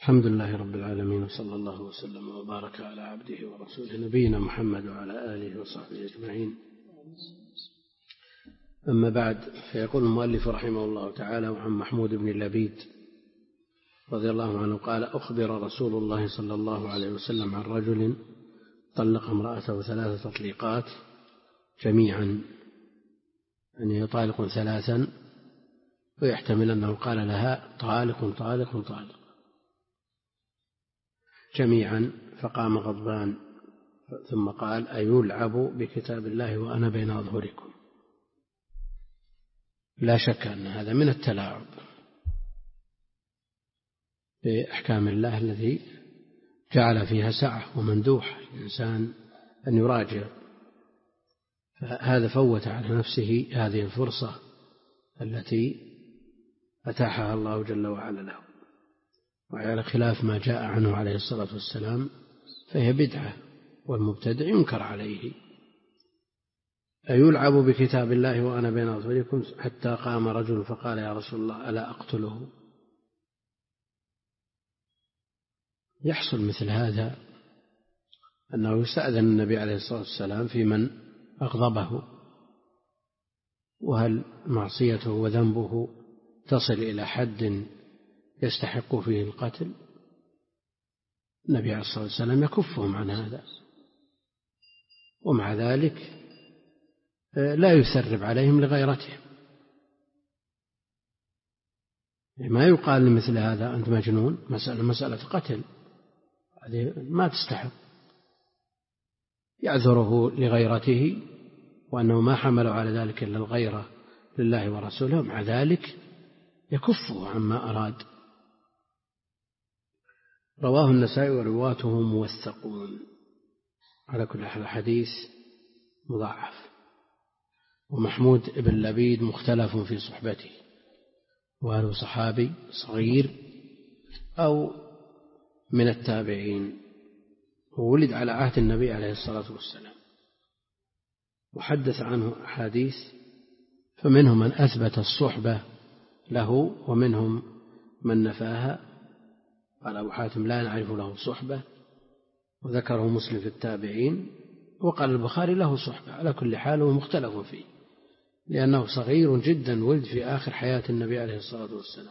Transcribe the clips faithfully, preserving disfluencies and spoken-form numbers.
الحمد لله رب العالمين، وصلى الله وسلم وبارك على عبده ورسوله نبينا محمد وعلى آله وصحبه أجمعين. أما بعد، فيقول المؤلف رحمه الله تعالى: وعن محمود بن لبيد رضي الله عنه قال: أخبر رسول الله صلى الله عليه وسلم عن رجل طلق امرأته ثلاث تطليقات جميعا، يعني يطالق ثلاثا، ويحتمل أنه قال لها طالق طالق طالق جميعا، فقام غضبان ثم قال: أيلعب بكتاب الله وأنا بين أظهركم. لا شك أن هذا من التلاعب بأحكام الله الذي جعل فيها سعة ومندوح الإنسان أن يراجع، فهذا فوت على نفسه هذه الفرصة التي أتاحها الله جل وعلا له، وعلى خلاف ما جاء عنه عليه الصلاة والسلام فهي بدعة، والمبتدع ينكر عليه. أيلعب بكتاب الله وأنا بين أظهركم، حتى قام رجل فقال: يا رسول الله ألا أقتله؟ يحصل مثل هذا أنه يستأذن النبي عليه الصلاة والسلام في من أغضبه، وهل معصيته وذنبه تصل إلى حد يستحق فيه القتل؟ النبي عليه الصلاة والسلام يكفهم عن هذا، ومع ذلك لا يثرب عليهم لغيرتهم. ما يقال لمثل هذا أنت مجنون، مسألة مسألة قتل، هذه ما تستحق. يعذره لغيرته وأنه ما حمله على ذلك إلا الغيرة لله ورسوله، مع ذلك يكفه عما أراد. رواه النسائي ورواته موثقون. على كل حال الحديث مضاعف. ومحمود بن لبيد مختلف في صحبته، وهل صحابي صغير أو من التابعين، وولد على عهد النبي عليه الصلاة والسلام، وحدث عنه أحاديث، فمنهم من أثبت الصحبة له ومنهم من نفاها. قال أبو حاتم: لا نعرف له صحبة، وذكره مسلم في التابعين، وقال البخاري له صحبة. على كل حال هو مختلف فيه، لأنه صغير جدا، ولد في آخر حياة النبي عليه الصلاة والسلام.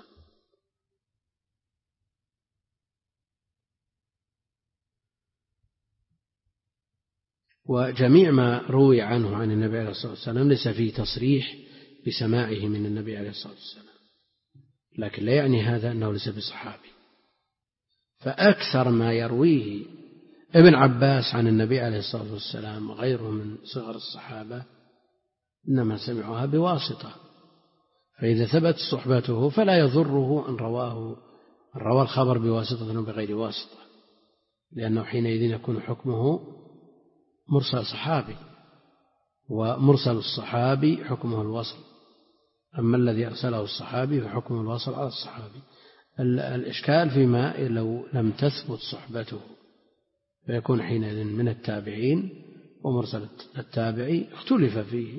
وجميع ما روي عنه عن النبي عليه الصلاة والسلام ليس فيه تصريح بسماعه من النبي عليه الصلاة والسلام، لكن لا يعني هذا أنه ليس بصحابي. فأكثر ما يرويه ابن عباس عن النبي عليه الصلاة والسلام وغيره من صغر الصحابة إنما سمعوها بواسطة، فإذا ثبت صحبته فلا يضره أن رواه أن روى الخبر بواسطة وبغير واسطة، لأنه حينئذ يكون حكمه مرسل صحابي، ومرسل الصحابي حكمه الوصل، أما الذي أرسله الصحابي فحكمه الوصل على الصحابي. الإشكال فيما لو لم تثبت صحبته، فيكون حينئذ من التابعين، ومرسل التابعي اختلف فيه،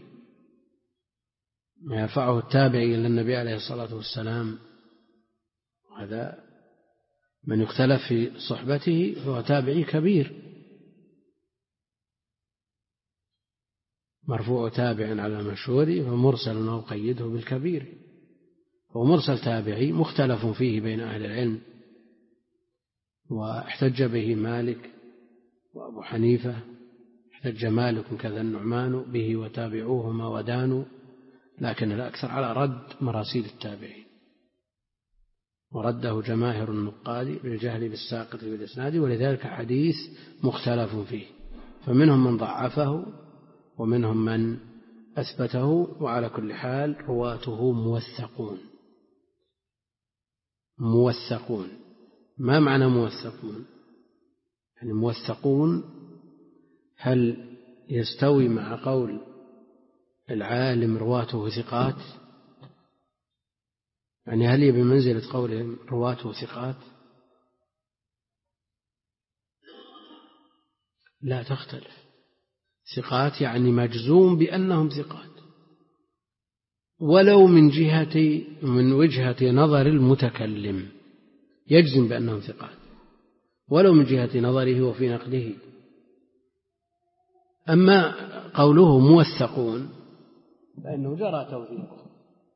ما يرفعه التابعي إلى النبي عليه الصلاة والسلام، هذا من يختلف في صحبته فهو تابعي كبير. مرفوع تابع على مشهور فمرسل أو قيده بالكبير، ومرسل تابعي مختلف فيه بين أهل العلم، واحتج به مالك وأبو حنيفة، احتج مالك كذا النعمان به وتابعوهما ودانوا، لكن الأكثر على رد مراسيل التابعين، ورده جماهر النقاد بالجهل بالساقط بالإسناد، ولذلك حديث مختلف فيه، فمنهم من ضعفه ومنهم من أثبته. وعلى كل حال رواته موثقون. موثقون ما معنى موثقون؟ يعني موثقون هل يستوي مع قول العالم رواته ثقات؟ يعني هل هي بمنزلة قولهم رواته ثقات؟ لا تختلف. ثقات يعني مجزوم بأنهم ثقات، ولو من جهة من وجهة نظر المتكلم، يجزم بأنهم ثقات ولو من جهة نظره وفي نقده. أما قوله موثقون فإنه جرى توثيقه،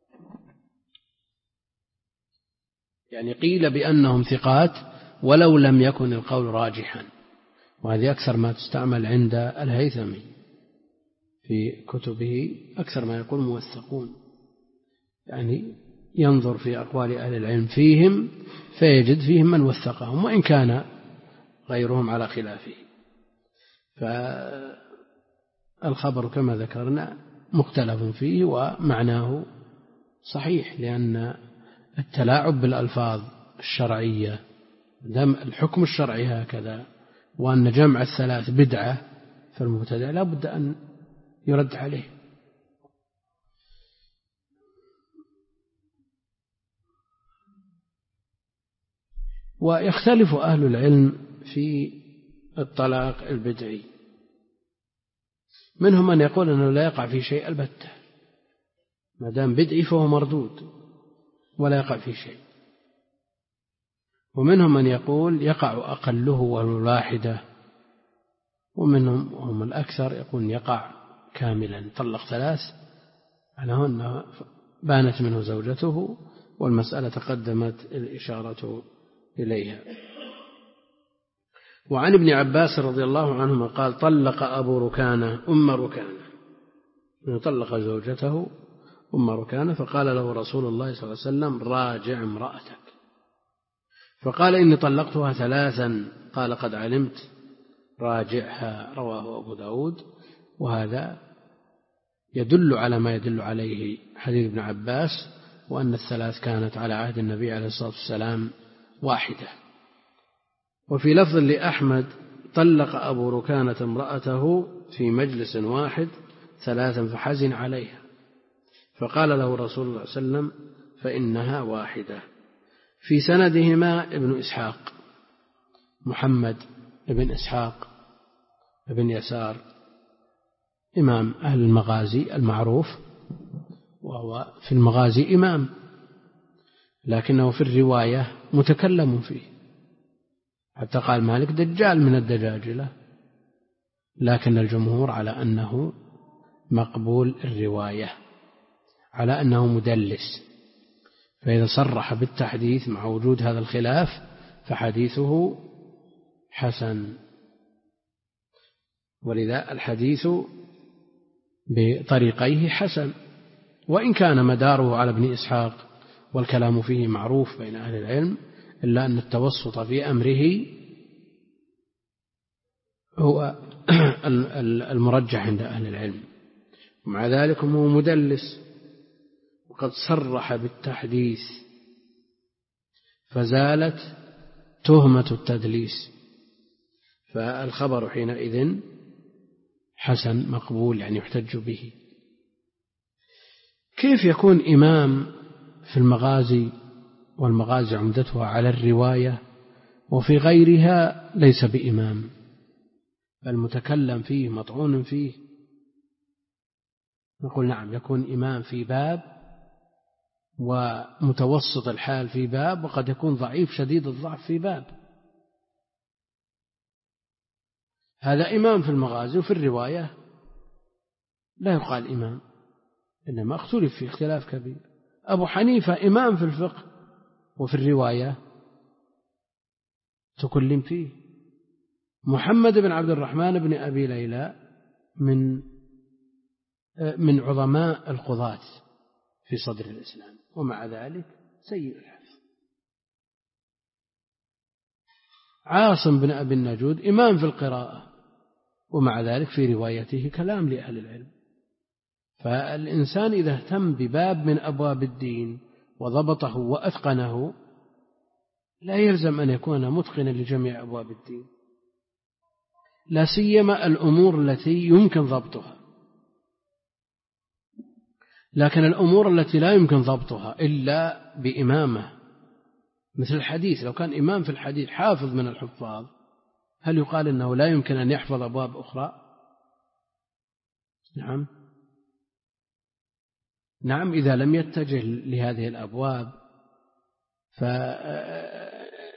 يعني قيل بأنهم ثقات ولو لم يكن القول راجحا، وهذه أكثر ما تستعمل عند الهيثمي في كتبه، أكثر ما يقول موثقون، يعني ينظر في أقوال أهل العلم فيهم فيجد فيهم من وثقهم وإن كان غيرهم على خلافه. فالخبر كما ذكرنا مختلف فيه ومعناه صحيح، لأن التلاعب بالألفاظ الشرعية دام الحكم الشرعي هكذا، وأن جمع الثلاث بدعة فالمبتدع لا بد أن يرد عليه. ويختلف أهل العلم في الطلاق البدعي، منهم من يقول أنه لا يقع في شيء البتة، ما دام بدعي فهو مردود ولا يقع في شيء، ومنهم من يقول يقع أقله وهو الواحدة، ومنهم وهم الأكثر يقول يقع كاملا، طلق ثلاث على أنه بانت منه زوجته والمسألة تقدمت الإشارة إليها. وعن ابن عباس رضي الله عنهما قال طلق أبو ركانة أم ركانة، طلق زوجته أم ركانة، فقال له رسول الله صلى الله عليه وسلم راجع امرأتك، فقال إني طلقتها ثلاثا، قال قد علمت راجعها، رواه أبو داود. وهذا يدل على ما يدل عليه حديث ابن عباس، وأن الثلاث كانت على عهد النبي عليه الصلاة والسلام واحدة. وفي لفظ لأحمد طلق أبو ركانة امرأته في مجلس واحد ثلاثا فحزن عليها، فقال له رسول الله صلى الله عليه وسلم فإنها واحدة. في سندهما ابن إسحاق محمد ابن إسحاق ابن يسار إمام أهل المغازي المعروف، وهو في المغازي إمام، لكنه في الرواية متكلم فيه، حتى قال مالك دجال من الدجاجلة، لكن الجمهور على أنه مقبول الرواية، على أنه مدلس، فإذا صرح بالتحديث مع وجود هذا الخلاف فحديثه حسن. ولذا الحديث بطريقيه حسن، وإن كان مداره على ابن إسحاق والكلام فيه معروف بين أهل العلم، إلا أن التوسط في أمره هو المرجح عند أهل العلم، ومع ذلك هو مدلس وقد صرح بالتحديث فزالت تهمة التدليس، فالخبر حينئذ حسن مقبول، يعني يحتج به. كيف يكون إمام في المغازي والمغازي عمدتها على الرواية وفي غيرها ليس بإمام، بل متكلم فيه مطعون فيه؟ نقول نعم، يكون إمام في باب ومتوسط الحال في باب، وقد يكون ضعيف شديد الضعف في باب. هذا إمام في المغازي، وفي الرواية لا يقال إمام، إنما اختلف في اختلاف كبير. أبو حنيفة إمام في الفقه وفي الرواية تكلم فيه. محمد بن عبد الرحمن بن أبي ليلى من من عظماء القضاة في صدر الإسلام، ومع ذلك سيء الحفظ. عاصم بن أبي النجود إمام في القراءة، ومع ذلك في روايته كلام لأهل العلم. فالإنسان إذا اهتم بباب من أبواب الدين وضبطه وأتقنه لا يلزم أن يكون متقنا لجميع أبواب الدين، لا سيما الأمور التي يمكن ضبطها. لكن الأمور التي لا يمكن ضبطها إلا بإمامة، مثل الحديث، لو كان إمام في الحديث حافظ من الحفاظ، هل يقال أنه لا يمكن أن يحفظ أبواب أخرى؟ نعم نعم إذا لم يتجه لهذه الأبواب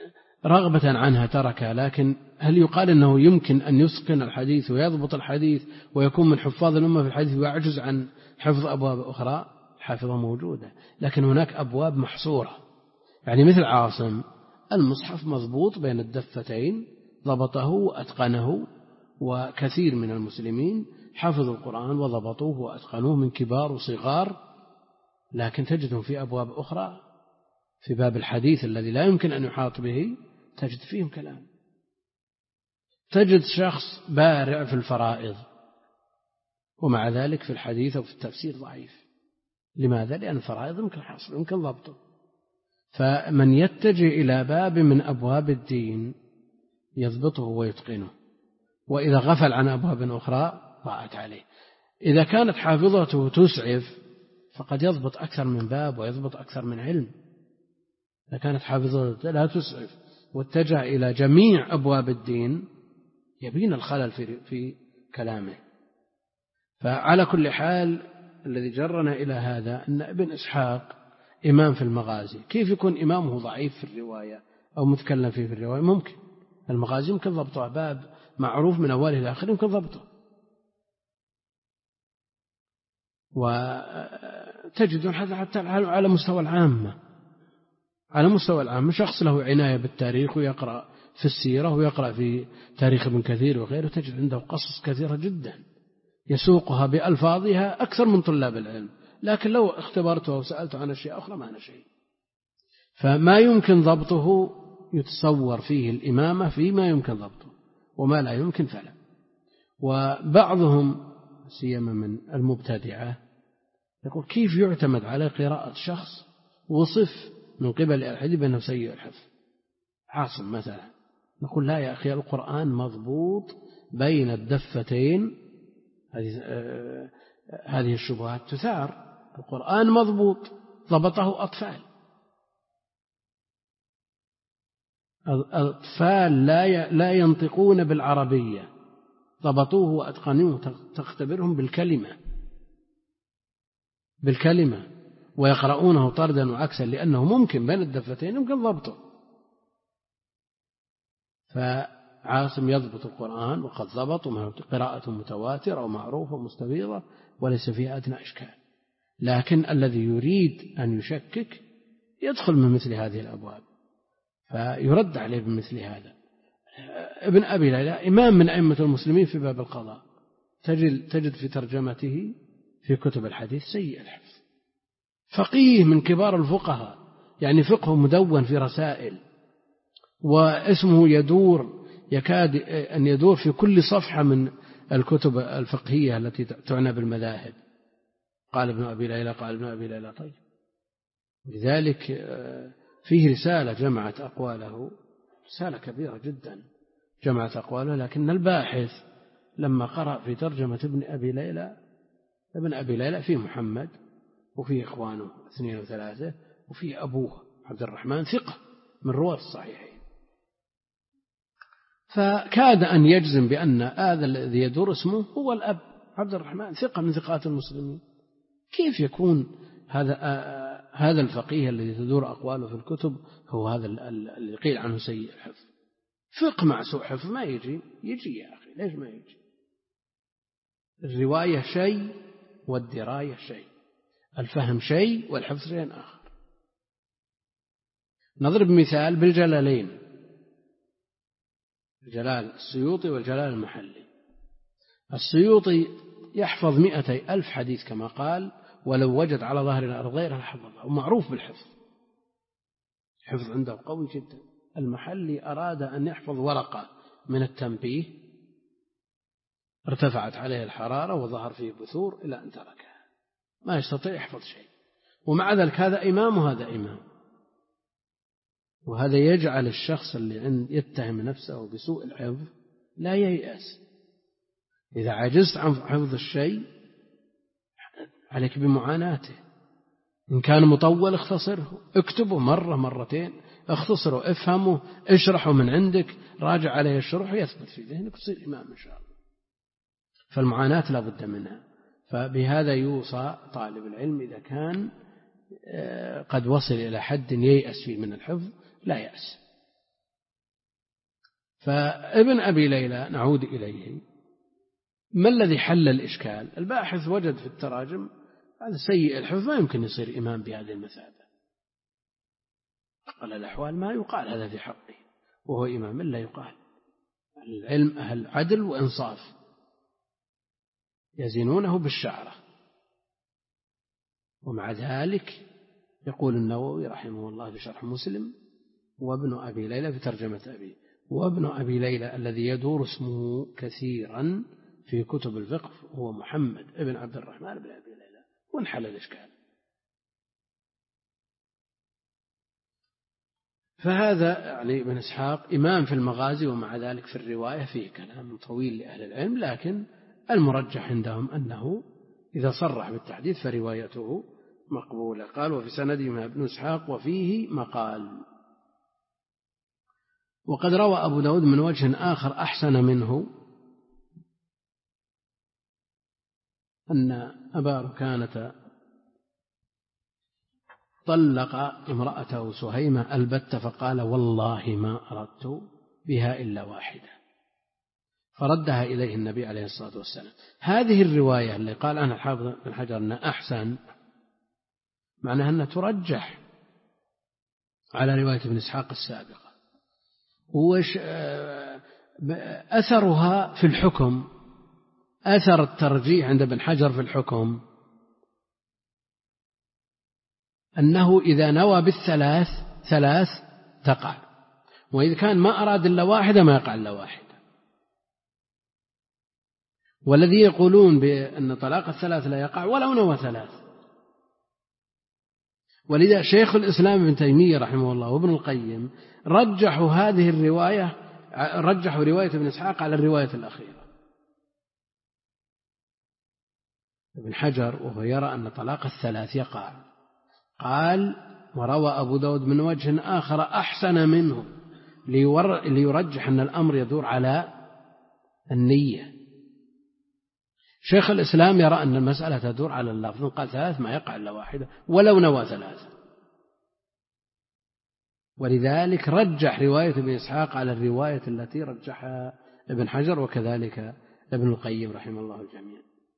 رغبة عنها تركها، لكن هل يقال أنه يمكن أن يتقن الحديث ويضبط الحديث ويكون من حفاظ الأمة في الحديث ويعجز عن حفظ أبواب أخرى؟ حافظة موجودة، لكن هناك أبواب محصورة. يعني مثل عاصم المصحف مضبوط بين الدفتين، ضبطه وأتقنه، وكثير من المسلمين حفظوا القرآن وضبطوه وأتقنوه من كبار وصغار، لكن تجدهم في أبواب أخرى في باب الحديث الذي لا يمكن أن يحاط به تجد فيهم كلام. تجد شخص بارع في الفرائض ومع ذلك في الحديث أو في التفسير ضعيف. لماذا؟ لأن الفرائض يمكن حصره يمكن ضبطه. فمن يتجه إلى باب من أبواب الدين يضبطه ويتقنه، وإذا غفل عن أبواب أخرى ضاعت عليه. إذا كانت حافظته تسعف فقد يضبط أكثر من باب ويضبط أكثر من علم. إذا كانت حافظته لا تسعف واتجه إلى جميع أبواب الدين يبين الخلل في, في كلامه. فعلى كل حال الذي جرنا إلى هذا أن ابن إسحاق إمام في المغازي. كيف يكون إمامه ضعيف في الرواية أو متكلم فيه في الرواية؟ ممكن المغازي يمكن ضبطه، باب معروف من أوله إلى آخره يمكن ضبطه. وتجدون حتى على مستوى العامة، على مستوى العامة شخص له عناية بالتاريخ ويقرأ في السيرة ويقرأ في تاريخ ابن كثير وغيره، تجد عنده قصص كثيرة جدا يسوقها بألفاظها أكثر من طلاب العلم، لكن لو اختبرته وسألته عن أشياء أخرى ما أنا شيء. فما يمكن ضبطه يتصور فيه الإمامة فيما يمكن ضبطه، وما لا يمكن فلا. وبعضهم سيما من المبتدعة يقول كيف يعتمد على قراءة شخص وصف من قبل الحديث بأنه سيء الحفظ، عاصم مثلا. نقول لا يا أخي، القرآن مضبوط بين الدفتين. هذه هذه الشبهات تثار. القرآن مضبوط ضبطه أطفال، الأطفال لا لا ينطقون بالعربية، ضبطوه وأتقنوه، تختبرهم بالكلمة بالكلمة ويقرؤونه طردا وعكسا، لأنه ممكن بين الدفتين يمكن ضبطه. فعاصم يضبط القرآن وقد ضبط، قراءة متواترة ومعروفة ومستفيضة وليس فيها أدنى إشكال. لكن الذي يريد أن يشكك يدخل من مثل هذه الأبواب فيرد عليه بمثل هذا. ابن أبي ليلى إمام من أئمة المسلمين في باب القضاء، تجد, تجد في ترجمته في كتب الحديث سيء الحفظ، فقيه من كبار الفقهاء، يعني فقه مدون في رسائل، واسمه يدور يكاد أن يدور في كل صفحة من الكتب الفقهية التي تعنى بالمذاهب. قال ابن أبي ليلى قال ابن أبي ليلى. طيب، لذلك فيه رسالة جمعت أقواله، رسالة كبيرة جدا جمعت أقواله، لكن الباحث لما قرأ في ترجمة ابن أبي ليلى، ابن أبي ليلى فيه محمد وفيه إخوانه اثنين وثلاثة وفيه أبوه عبد الرحمن ثقة من رواة الصحيحين، فكاد أن يجزم بأن هذا الذي يدور اسمه هو الأب عبد الرحمن ثقة من ثقات المسلمين. كيف يكون هذا هذا الفقيه الذي تدور أقواله في الكتب هو هذا اللي قيل عنه سيء الحفظ؟ فقه مع سوء حفظ ما يجي. يجي يا أخي، ليش ما يجي؟ الرواية شيء والدراية شيء، الفهم شيء والحفظ شيء آخر. نضرب مثال بالجلالين، الجلال السيوطي والجلال المحلي. السيوطي يحفظ مئتي ألف حديث كما قال، ولو وجد على ظهر الأرض غيره لحفظه، ومعروف بالحفظ، الحفظ عنده قوي جدا. المحلي أراد أن يحفظ ورقة من التنبيه، ارتفعت عليه الحرارة وظهر فيه بثور إلى أن تركها، ما يستطيع يحفظ شيء، ومع ذلك هذا إمام وهذا إمام. وهذا يجعل الشخص اللي يتهم نفسه بسوء الحفظ لا ييأس. إذا عجزت عن حفظ الشيء عليك بمعاناته. إن كان مطول اختصره، اكتبه مرة مرتين، اختصره، افهمه، اشرحه من عندك، راجع عليه الشرح ويثبت في ذهنك تصير إمام إن شاء الله. فالمعاناة لا بد منها. فبهذا يوصى طالب العلم إذا كان قد وصل إلى حد ييأس فيه من الحفظ لا يأس، فابن أبي ليلى نعود إليه، ما الذي حل الإشكال؟ الباحث وجد في التراجم هذا سيء الحفظ ما يمكن يصير إمام بهذه المثابة، أقل الأحوال ما يقال هذا في حقه وهو إمام، إلا يقال العلم أهل عدل وإنصاف يزنونه بالشعرة. ومع ذلك يقول النووي رحمه الله في شرح مسلم: وابن أبي ليلى في ترجمة أبي، وابن أبي ليلى الذي يدور اسمه كثيرا في كتب الفقه هو محمد ابن عبد الرحمن بن أبي ليلى، وانحل الإشكال. فهذا يعني ابن إسحاق إمام في المغازي، ومع ذلك في الرواية فيه كلام طويل لأهل العلم، لكن المرجح عندهم أنه إذا صرح بالتحديث فروايته مقبولة. قال: وفي سنده ابن إسحاق وفيه مقال. وقد روى أبو داود من وجه آخر أحسن منه أن أبا ركانة طلق امرأته سهيمة البتة فقال: والله ما أردت بها إلا واحدة، فردها إليه النبي عليه الصلاة والسلام. هذه الرواية اللي قال عنها الحافظ بن حجر أنها أحسن، معناها أنها ترجح على رواية ابن إسحاق السابقة. وش أثرها في الحكم؟ أثر الترجيح عند ابن حجر في الحكم أنه إذا نوى بالثلاث ثلاث تقع، وإذا كان ما أراد إلا واحدة ما يقع إلا واحدة. والذي يقولون بأن طلاق الثلاث لا يقع ولو نوى ثلاث. ولذا شيخ الإسلام ابن تيمية رحمه الله وابن القيم رجحوا هذه الرواية، رجحوا رواية ابن إسحاق على الرواية الأخيرة. ابن حجر وهو يرى أن طلاق الثلاث يقع قال: وروى أبو داود من وجه آخر أحسن منه، ليرجح أن الأمر يدور على النية. شيخ الإسلام يرى أن المسألة تدور على اللفظ، قال ثلاث ما يقع إلا واحدة ولو نوى ثلاثة، ولذلك رجح رواية ابن إسحاق على الرواية التي رجحها ابن حجر وكذلك ابن القيم رحمه الله الجميع.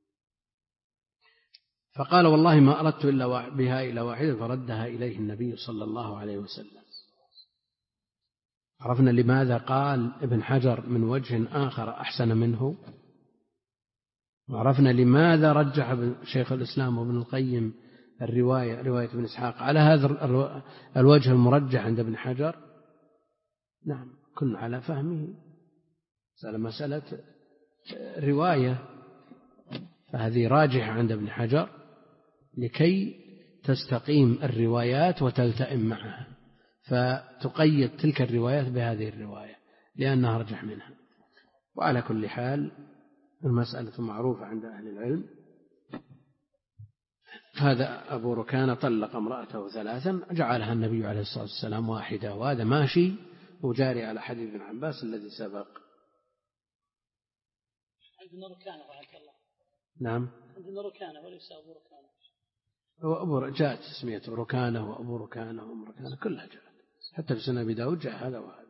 فقال: والله ما أردت إلا بها إلى واحدة، فردها إليه النبي صلى الله عليه وسلم. عرفنا لماذا قال ابن حجر من وجه آخر أحسن منه، وعرفنا لماذا رجح شيخ الإسلام وابن القيم الرواية رواية ابن إسحاق على هذا الوجه المرجح عند ابن حجر. نعم، كن على فهمه. مسألة مسألة رواية، فهذه راجحة عند ابن حجر لكي تستقيم الروايات وتلتئم معها، فتقيد تلك الروايات بهذه الرواية لأنها أرجح منها. وعلى كل حال المسألة معروفة عند أهل العلم. هذا أبو ركانة طلق امرأته ثلاثا جعلها النبي عليه الصلاة والسلام واحدة، وهذا ماشي وجاري على حديث ابن عباس الذي سبق. عندنا ركانة رحمة الله. نعم، عندنا ركانة وليس أبو ركانة. هو أبو جاءت تسميته ركانة وأبو ركانة وأم ركانة كلها جاءت، حتى في سنة أبي داود جاء هذا وهذا.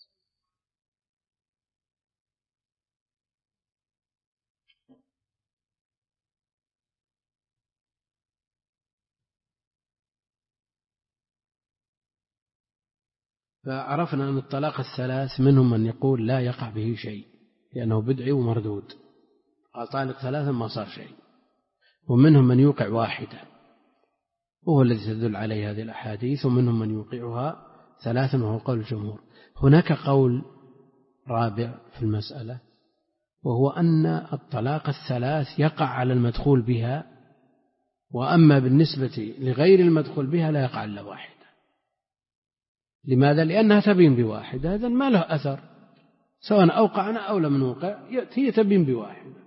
فعرفنا أن الطلاق الثلاث منهم من يقول لا يقع به شيء لأنه بدعي ومردود، قال طالق ثلاثا ما صار شيء، ومنهم من يوقع واحدة وهو الذي تدل عليه هذه الأحاديث، ومنهم من يوقعها ثلاثا وهو قول الجمهور. هناك قول رابع في المسألة، وهو أن الطلاق الثلاث يقع على المدخول بها، وأما بالنسبة لغير المدخول بها لا يقع إلا واحدة. لماذا؟ لأنها تبين بواحدة، هذا ما له أثر سواء أوقعنا أو لم نوقع، هي تبين بواحدة.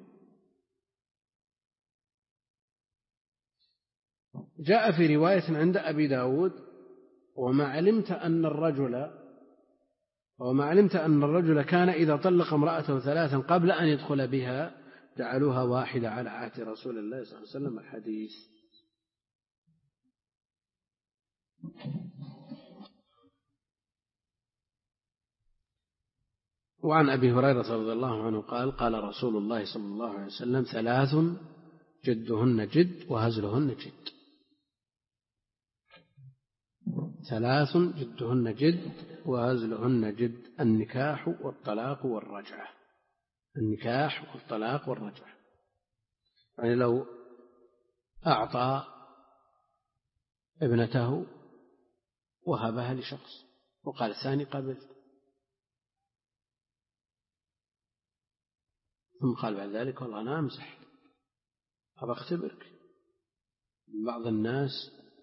جاء في رواية عند أبي داود: وما علمت أن الرجل وما علمت أن الرجل كان إذا طلق امرأته ثلاثا قبل أن يدخل بها جعلوها واحدة على عهد رسول الله صلى الله عليه وسلم. الحديث. وعن أبي هريرة رضي الله عنه قال قال رسول الله صلى الله عليه وسلم ثلاث جدهن جد وهزلهن جد. ثلاث جدهن جد وهزلهن جد: النكاح والطلاق والرجعة. النكاح والطلاق والرجعة، يعني لو أعطى ابنته وهبها لشخص وقال الثاني قبلت، ثم قال بعد ذلك والله أنا أمزح أبى أختبرك. بعض الناس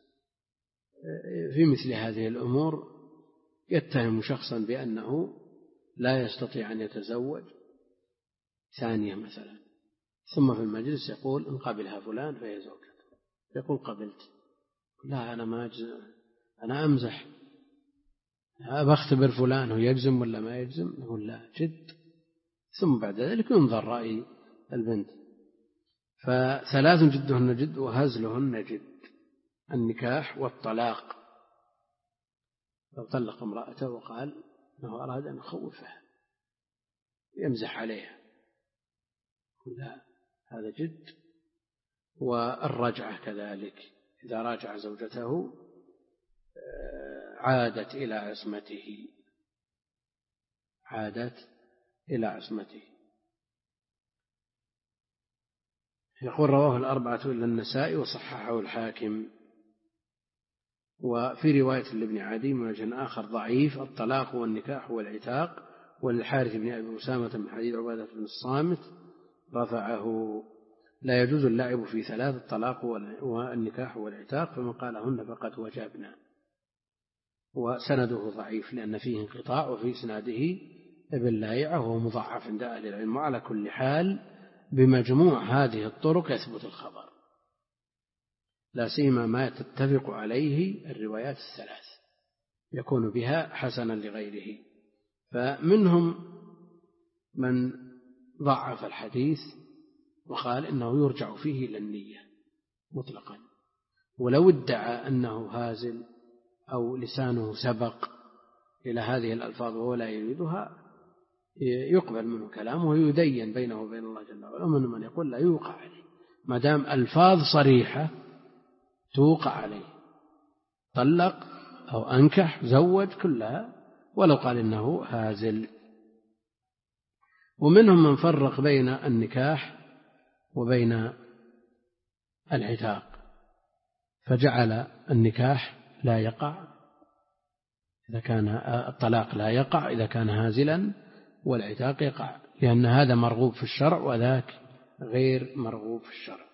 في مثل هذه الأمور يتهم شخصا بأنه لا يستطيع أن يتزوج ثانية مثلا، ثم في المجلس يقول إن قبلها فلان فهي زوجته، يقول قبلت، لا أنا ما أجزم، أنا أمزح، أبى أختبر فلان هو يجزم ولا ما يجزم، يقول لا جد، ثم بعد ذلك ينظر رأي البنت. فثلاث جدهن جد وهزلهن جد: النكاح والطلاق. لو طلق امرأته وقال أنه أراد أن يخوفها يمزح عليها، لا هذا جد. والرجعة كذلك، إذا راجع زوجته عادت إلى عصمته، عادت إلى عصمته. يقول رواه الأربعة إلا النسائي وصححه الحاكم. وفي رواية لابن عدي من وجه آخر ضعيف: الطلاق والنكاح والعتاق. وللحارث بن أبي أسامة من حديث عبادة بن الصامت رفعه: لا يجوز اللعب في ثلاث: الطلاق والنكاح والعتاق، فمن قالهن فقد وجبنا. وسنده ضعيف لأن فيه انقطاع، وفي إسناده ابن لايعة وهو مضعف عند أهل العلم. وعلى كل حال بمجموع هذه الطرق يثبت الخبر، لا سيما ما تتفق عليه الروايات الثلاث، يكون بها حسنا لغيره. فمنهم من ضعف الحديث وقال إنه يرجع فيه إلى النية مطلقا، ولو ادعى أنه هازل أو لسانه سبق إلى هذه الألفاظ وهو لا يريدها يقبل منه كلامه ويدين بينه وبين الله جل وعلا. ومن من يقول لا يوقع عليه ما دام ألفاظ صريحة توقع عليه، طلق أو أنكح زوج كلها ولو قال إنه هازل. ومنهم من فرق بين النكاح وبين العتاق، فجعل النكاح لا يقع إذا كان الطلاق لا يقع إذا كان هازلا، والعتاق يقع، لأن هذا مرغوب في الشرع وذاك غير مرغوب في الشرع.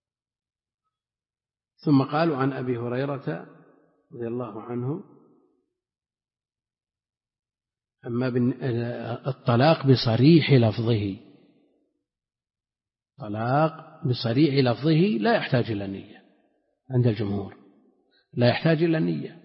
ثم قالوا عن أبي هريرة رضي الله عنه: أما الطلاق بصريح لفظه، طلاق بصريح لفظه لا يحتاج إلى نية عند الجمهور، لا يحتاج إلى نية.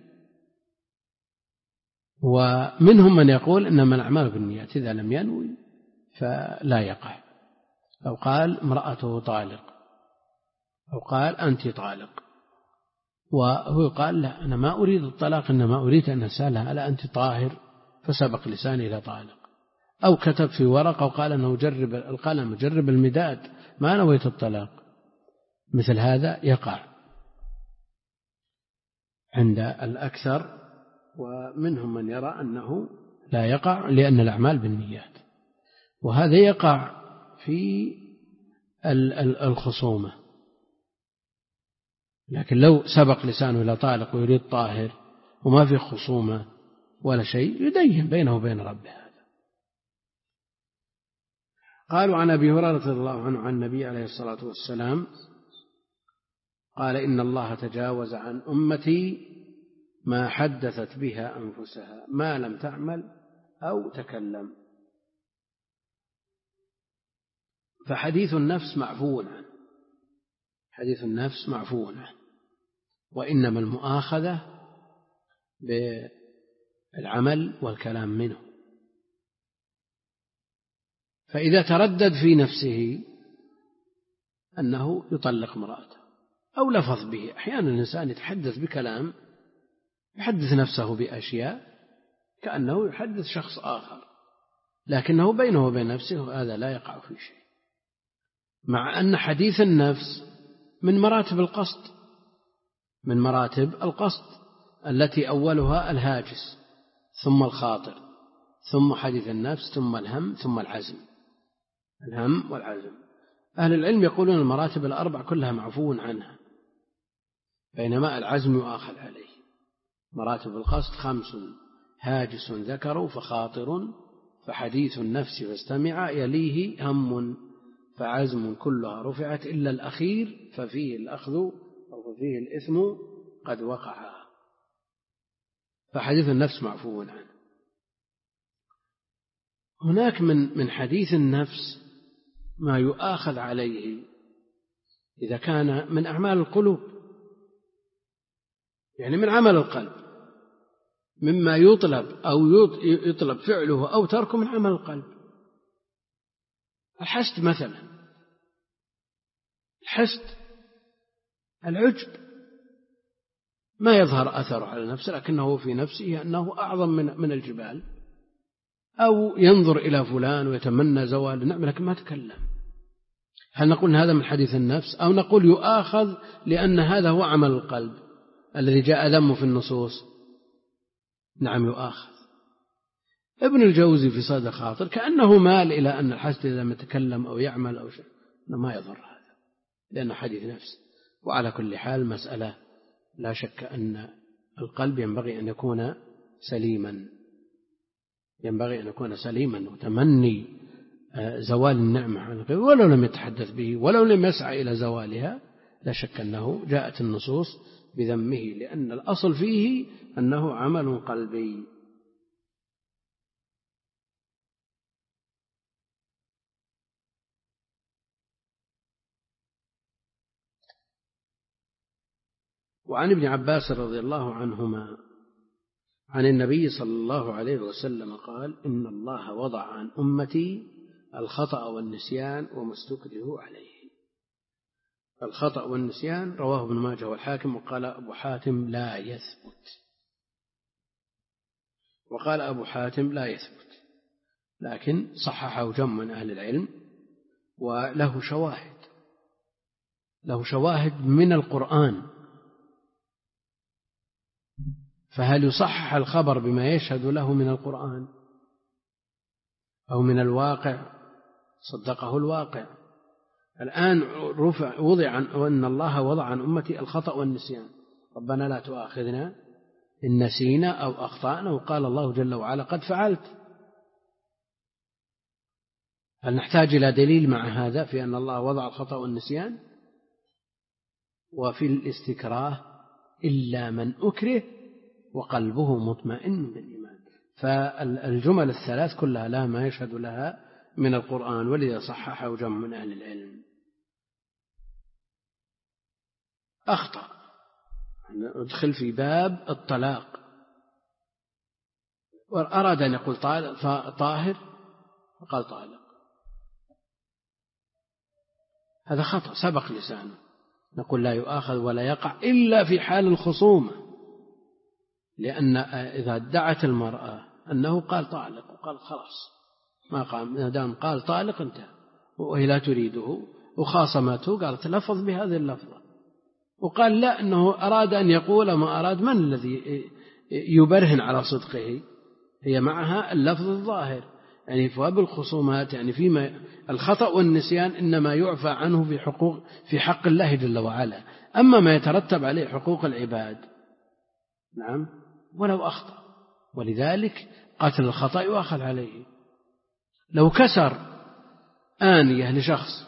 ومنهم من يقول إنما الأعمال بالنيات، إذا لم ينوي فلا يقع. أو قال امرأته طالق، أو قال أنت طالق، وهو قال لا أنا ما أريد الطلاق، إنما أريد أن أسألها ألا أنت طاهر، فسبق لساني إلى طالق. أو كتب في ورقة وقال أنه جرب القلم جرب المداد ما نويت الطلاق، مثل هذا يقع عند الأكثر. ومنهم من يرى أنه لا يقع لأن الأعمال بالنيات، وهذا يقع في الخصومة. لكن لو سبق لسانه إلى طالق ويريد طاهر وما في خصومة ولا شيء يدين بينه وبين ربه. هذا قالوا عن أبي هريرة رضي الله عنه عن النبي عليه الصلاة والسلام قال: إن الله تجاوز عن أمتي ما حدثت بها أنفسها ما لم تعمل أو تكلم. فحديث النفس معفو عنه، حديث النفس معفو عنه، وإنما المؤاخذة بالعمل والكلام منه. فإذا تردد في نفسه أنه يطلق امرأته أو لفظ به، أحيانا الإنسان يتحدث بكلام يحدث نفسه بأشياء كأنه يحدث شخص آخر، لكنه بينه وبين نفسه هذا لا يقع في شيء، مع أن حديث النفس من مراتب القصد، من مراتب القصد التي أولها الهاجس ثم الخاطر ثم حديث النفس ثم الهم ثم العزم، الهم والعزم. أهل العلم يقولون المراتب الأربع كلها معفو عنها، بينما العزم يؤاخذ عليه. مراتب القصد خمس: هاجس ذكر فخاطر، فحديث النفس فاستمع، يليه هم فعزم كلها رفعت إلا الأخير ففيه الأخذ أو فيه الإثم قد وقع. فحديث النفس معفو عنه. هناك من من حديث النفس ما يؤاخذ عليه إذا كان من أعمال القلوب، يعني من عمل القلب، مما يطلب أو يطلب فعله أو تركه من عمل القلب. الحسد مثلا، الحسد العجب ما يظهر أثره على نفسه، لكنه في نفسه أنه أعظم من من الجبال، أو ينظر إلى فلان ويتمنى زوال النعمة لكن ما تكلم. هل نقول هذا من حديث النفس، أو نقول يؤاخذ لأن هذا هو عمل القلب الذي جاء ذمه في النصوص؟ نعم يؤاخذ. ابن الجوزي في صيد الخاطر كأنه مال إلى أن الحسد إذا ما تكلم أو يعمل أو شيء ما يضر هذا لأنه حديث نفس. وعلى كل حال مسألة لا شك أن القلب ينبغي أن يكون سليما، ينبغي أن يكون سليما، وتمني زوال النعمة عن الغير ولو لم يتحدث به ولو لم يسعى إلى زوالها، لا شك أنه جاءت النصوص بذمه، لأن الأصل فيه أنه عمل قلبي. وعن ابن عباس رضي الله عنهما عن النبي صلى الله عليه وسلم قال: إن الله وضع عن أمتي الخطأ والنسيان وما استكرهوا عليه. الخطأ والنسيان رواه ابن ماجه والحاكم، وقال أبو حاتم لا يثبت، وقال أبو حاتم لا يثبت، لكن صححه جمع من أهل العلم وله شواهد، له شواهد من القرآن. فهل يصحح الخبر بما يشهد له من القرآن أو من الواقع؟ صدقه الواقع. الآن رفع وضع عن وأن الله وضع عن أمتي الخطأ والنسيان، ربنا لا تؤاخذنا إن نسينا أو أخطأنا، وقال الله جل وعلا قد فعلت. هل نحتاج إلى دليل مع هذا في أن الله وضع الخطأ والنسيان؟ وفي الاستكراه إلا من أكره وقلبه مطمئن بالإيمان. فالجمل الثلاث كلها لا ما يشهد لها من القرآن، ولذا صححه جمع من أهل العلم. أخطأ، ادخل في باب الطلاق، وأراد أن يقول طاهر فقال طالق، هذا خطأ سبق لسانه. نقول لا يؤاخذ ولا يقع إلا في حال الخصومة، لأن إذا ادعت المرأة أنه قال طالق وقال خلاص ما قام، ما دام قال طالق انتهى، وهي لا تريده وخاصمته قالت لفظ بهذه اللفظة، وقال لا أنه أراد أن يقول ما أراد، من الذي يبرهن على صدقه؟ هي معها اللفظ الظاهر. يعني في باب الخصومات، يعني فيما الخطأ والنسيان إنما يعفى عنه في حقوق في حق الله جل وعلا، أما ما يترتب عليه حقوق العباد نعم ولو أخطأ. ولذلك قتل الخطأ يؤخذ عليه. لو كسر آنية لشخص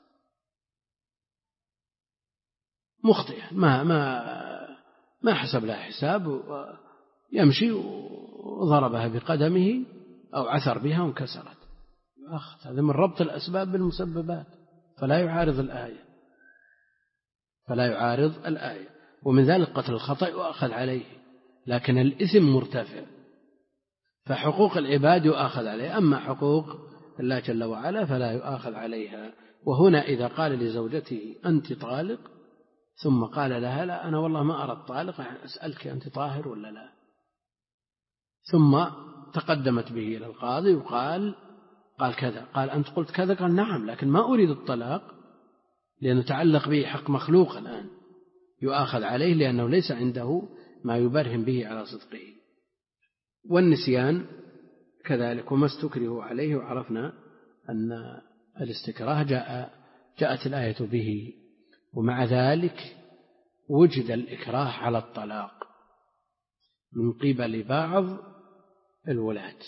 مخطئ ما ما ما حسب لها حساب، يمشي وضربها بقدمه أو عثر بها وانكسرت، هذا من ربط الأسباب بالمسببات، فلا يعارض الآية، فلا يعارض الآية. ومن ذلك قتل الخطأ يؤخذ عليه، لكن الإثم مرتفع، فحقوق العباد يؤخذ عليه، أما حقوق الله جل وعلا فلا يؤخذ عليها. وهنا إذا قال لزوجته أنت طالق ثم قال لها لا أنا والله ما أرى الطالق، أسألك أنت طاهر ولا لا، ثم تقدمت به إلى القاضي وقال قال كذا، قال أنت قلت كذا، قال نعم لكن ما أريد الطلاق لأنه تعلق به حق مخلوق الآن يؤاخذ عليه لأنه ليس عنده ما يبرهن به على صدقه. والنسيان كذلك وما استكره عليه، وعرفنا أن الاستكراه جاء جاءت الآية به، ومع ذلك وجد الإكراه على الطلاق من قبل بعض الولاة،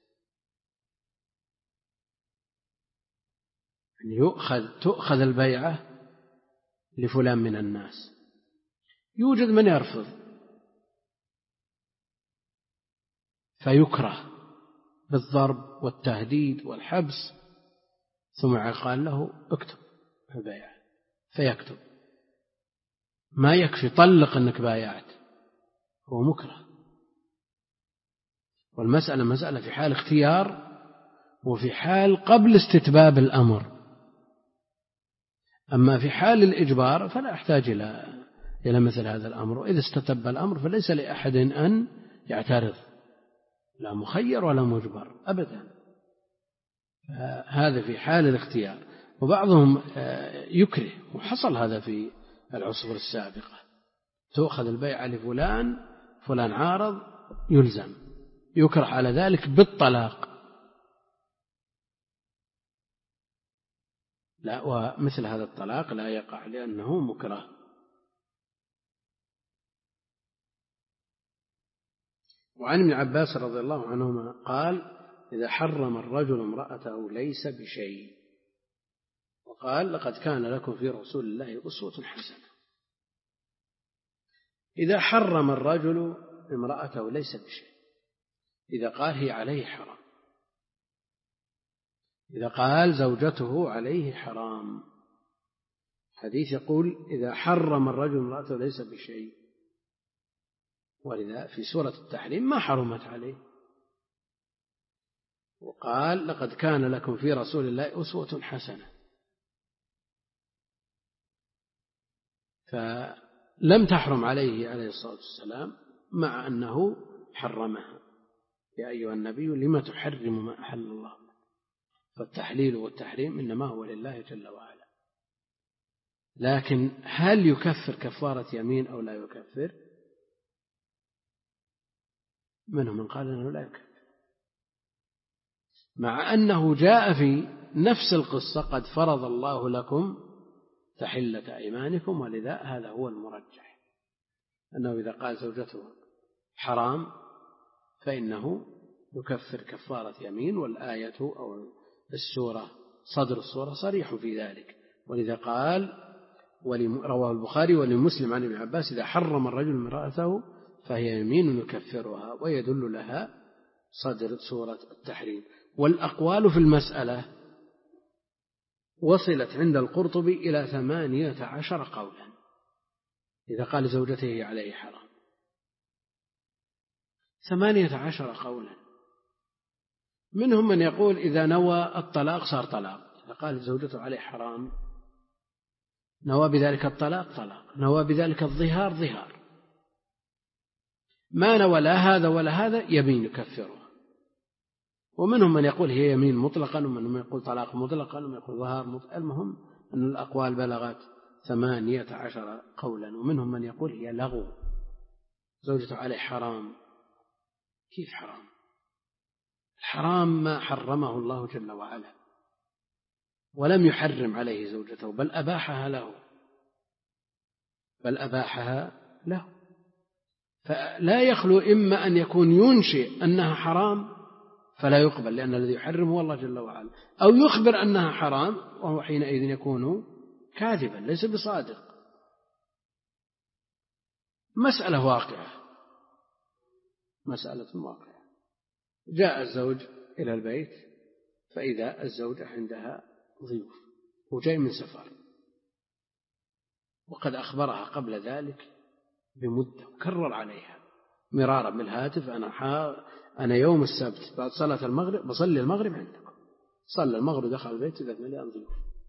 يؤخذ تؤخذ البيعة لفلان من الناس، يوجد من يرفض فيكره بالضرب والتهديد والحبس، ثم قال له اكتب البيعة فيكتب، ما يكفي طلق أنك بايعت، هو مكره. والمسألة مسألة في حال اختيار وفي حال قبل استتباب الأمر، أما في حال الإجبار فلا أحتاج إلى إلى مثل هذا الأمر، وإذا استتب الأمر فليس لأحد أن يعترض، لا مخير ولا مجبر أبدا، هذا في حال الاختيار. وبعضهم يكره، وحصل هذا في العصور السابقة، تؤخذ البيعة لفلان، فلان عارض يلزم، يكره على ذلك بالطلاق. لا، ومثل هذا الطلاق لا يقع لأنه مكره. وعن ابن عباس رضي الله عنهما قال إذا حرم الرجل امرأته ليس بشيء، وقال لقد كان لكم في رسول الله أسوة حسنة. إذا حرم الرجل امرأته ليس بشيء، إذا قال هي عليه حرام، إذا قال زوجته عليه حرام، حديث يقول إذا حرم الرجل امرأته ليس بشيء، ولذا في سورة التحريم ما حرمت عليه، وقال لقد كان لكم في رسول الله أسوة حسنة، فلم تحرم عليه عليه الصلاة والسلام مع أنه حرمها. يا أيها النبي لما تحرم ما أحل الله، فالتحليل والتحريم إنما هو لله جل وعلا. لكن هل يكفر كفارة يمين أو لا يكفر؟ منهم من قال أنه لا يكفر، مع أنه جاء في نفس القصة قد فرض الله لكم تحلة أيمانكم، ولذا هذا هو المرجح، أنه إذا قال زوجته حرام فإنه يكفر كفارة يمين، والآية أو السورة صدر السورة صريح في ذلك، ولذا قال رواه البخاري ولمسلم عن ابن عباس إذا حرم الرجل امرأته فهي يمين يكفرها، ويدل لها صدر سورة التحريم. والأقوال في المسألة وصلت عند القرطبي إلى ثمانية عشر قولا إذا قال زوجته عليه حرام، ثمانية عشر قولا. منهم من يقول إذا نوى الطلاق صار طلاق، إذا قال زوجته عليه حرام نوى بذلك الطلاق طلاق، نوى بذلك الظهار ظهار، ما نوى لا هذا ولا هذا يمين يكفره. ومنهم من يقول هي يمين مطلقا، ومنهم من يقول طلاق مطلقا، ومن يقول ظهار مطلقا. المهم أن الأقوال بلغت ثمانية عشر قولا. ومنهم من يقول هي لغو، زوجته عليه حرام. كيف حرام؟ الحرام ما حرمه الله جل وعلا، ولم يحرم عليه زوجته، بل أباحها له بل أباحها له فلا يخلو إما أن يكون ينشئ أنها حرام فلا يقبل لأن الذي يحرم هو الله جل وعلا، أو يخبر أنها حرام وهو حينئذ يكون كاذبا ليس بصادق. مسألة واقعة، مسألة واقعة. جاء الزوج إلى البيت فإذا الزوجة عندها ضيوف وجاي من سفر، وقد أخبرها قبل ذلك بمدة وكرر عليها مرارا بالهاتف أنا حا أنا يوم السبت بعد صلاة المغرب بصلي المغرب عندكم. صلى المغرب دخل البيت إذا مليان ضيوف،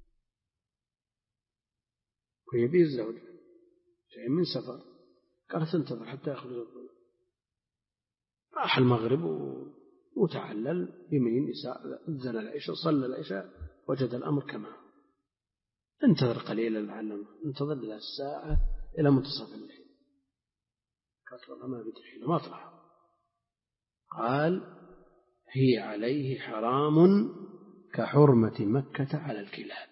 ويبي الزوج جاي من سفر، قالت انتظر حتى يخرج الضيوف. راح المغرب وتعلل يمين يسار، أذن العشاء صلى العشاء وجد الأمر كما هو. انتظر قليلا لعله، انتظر إلى الساعة إلى منتصف الليل، كثر ما بتحيل ما طلع. قال هي عليه حرام كحرمة مكة على الكلاب.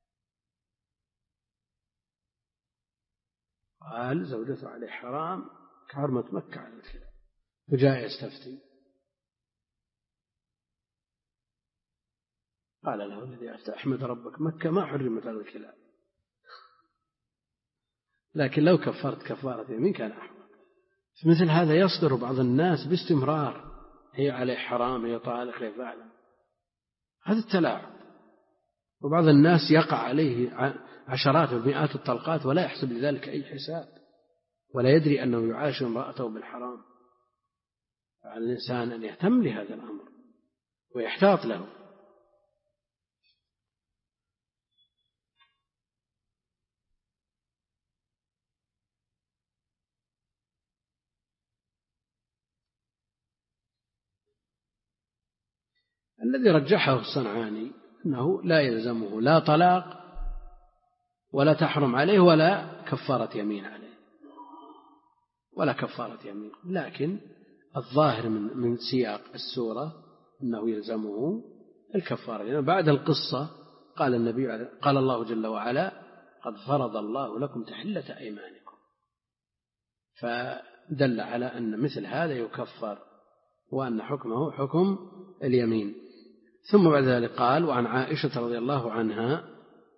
قال زوجته عليه حرام كحرمة مكة على الكلاب. فجاء يستفتي، قال له الذي أفتى أحمد ربك مكة ما حرمت على الكلاب، لكن لو كفرت كفارة يمين كان أحمد. مثل هذا يصدر بعض الناس باستمرار، هي عليه حرام، هي طالق، هي فاعل، هذا التلاعب. وبعض الناس يقع عليه عشرات ومئات الطلقات ولا يحسب لذلك أي حساب، ولا يدري أنه يعاشر امرأته بالحرام. فعلى الإنسان أن يهتم لهذا الأمر ويحتاط له. الذي رجحه الصنعاني أنه لا يلزمه لا طلاق ولا تحرم عليه ولا كفارة يمين عليه، ولا كفارة يمين، لكن الظاهر من من سياق السورة أنه يلزمه الكفارة، لأن بعد القصة قال النبي قال الله جل وعلا قد فرض الله لكم تحلة أيمانكم، فدل على أن مثل هذا يكفر وأن حكمه حكم اليمين. ثم بعد ذلك قال وعن عائشة رضي الله عنها